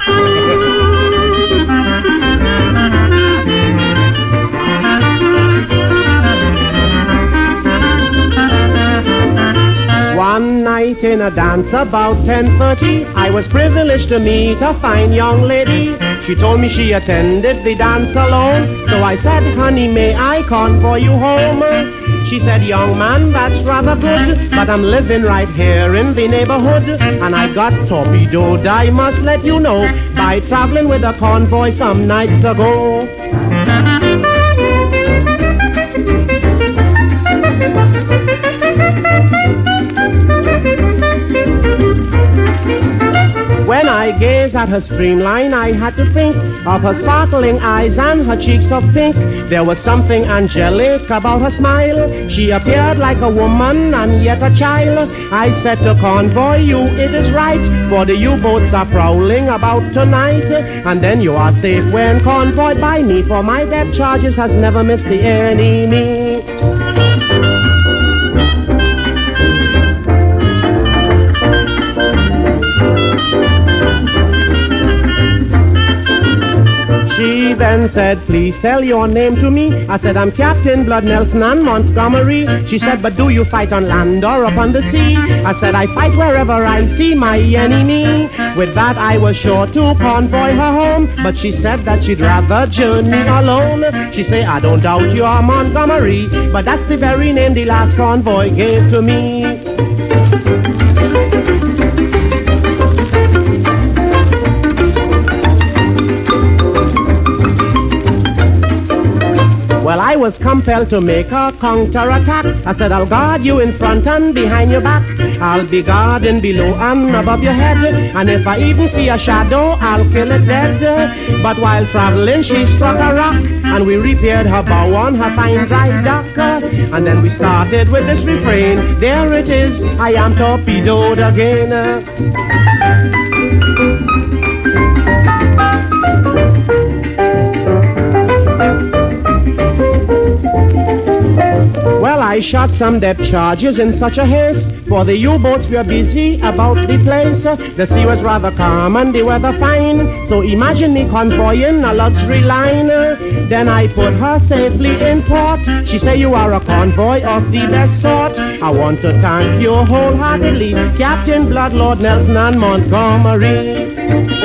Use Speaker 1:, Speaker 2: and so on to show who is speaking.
Speaker 1: One night in a dance about 10:30, I was privileged to meet a fine young lady. She told me she attended the dance alone, so I said, honey, may I convoy you home? She said, young man, that's rather good, but I'm living right here in the neighborhood, and I got torpedoed, I must let you know, by traveling with a convoy some nights ago. When I gazed at her streamline, I had to think of her sparkling eyes and her cheeks of pink. There was something angelic about her smile. She appeared like a woman and yet a child. I said to convoy you, it is right, for the U-boats are prowling about tonight. And then you are safe when convoyed by me, for my debt charges has never missed the enemy. She then said, please tell your name to me. I said, I'm Captain Blood Nelson and Montgomery. She said, but do you fight on land or upon the sea? I said, I fight wherever I see my enemy. With that I was sure to convoy her home, but she said that she'd rather journey alone. She said, I don't doubt you are Montgomery, but that's the very name the last convoy gave to me. Well, I was compelled to make a counterattack. I said, I'll guard you in front and behind your back. I'll be guarding below and above your head. And if I even see a shadow, I'll kill it dead. But while traveling, she struck a rock, and we repaired her bow on her fine dry dock. And then we started with this refrain. There it is, I am torpedoed again. Well, I shot some debt charges in such a haste, for the U-boats were busy about the place. The sea was rather calm and the weather fine, so imagine me convoying a luxury liner. Then I put her safely in port. She said, you are a convoy of the best sort. I want to thank you wholeheartedly, Captain Blood, Lord Nelson and Montgomery.